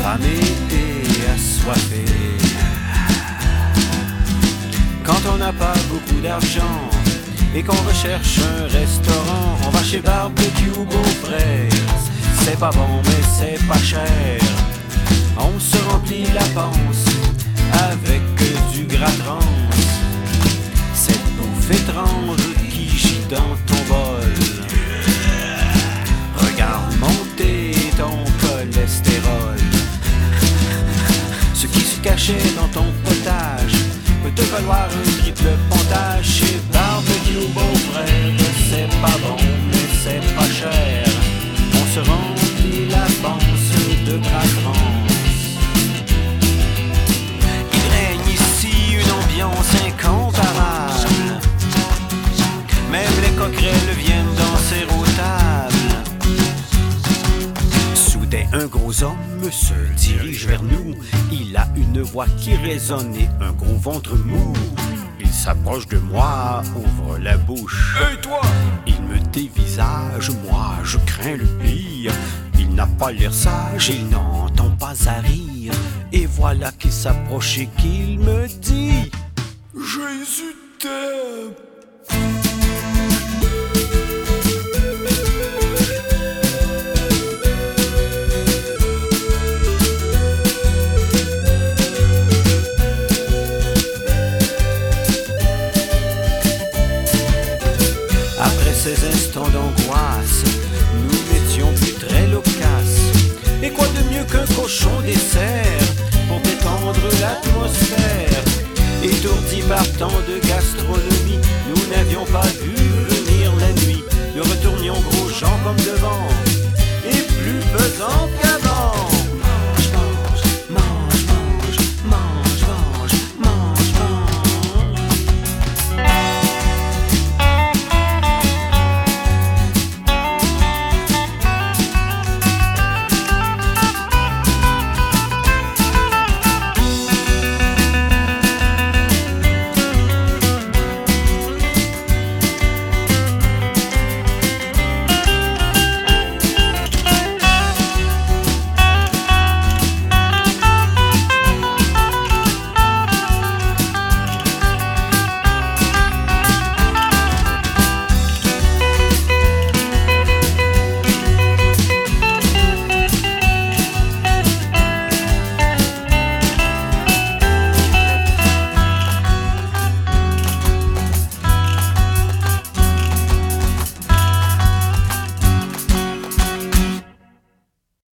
affamé et assoiffé. Quand on n'a pas beaucoup d'argent et qu'on recherche un restaurant, on va chez Barbecue Beaufrère. C'est pas bon mais c'est pas cher. On se remplit la panse avec du gras trans. Cette bouffe étrange qui gît dans ton bol. Regarde monter ton cholestérol. Ce qui se cachait dans ton potage peut te valoir un triple pontage. Chez Barbecue Beaufrère, c'est pas bon mais c'est pas cher. On se remplit la panse de gras trans. Il règne ici une ambiance incomparable. Même les coquerelles viennent danser aux tables. Soudain un gros homme se dirige vers nous. Il a une voix qui résonne et un gros ventre mou. Il s'approche de moi, ouvre la bouche. Hey toi! Il me dévisage, moi je crains le pire. Il n'a pas l'air sage, il n'entend pas à rire. Et voilà qu'il s'approche et qu'il me dit: Jésus t'aime! Après ces instants d'angoisse, nous n'étions plus très loquaces. Et quoi de mieux qu'un cochon dessert pour détendre l'atmosphère? Étourdi par tant de gastronomie,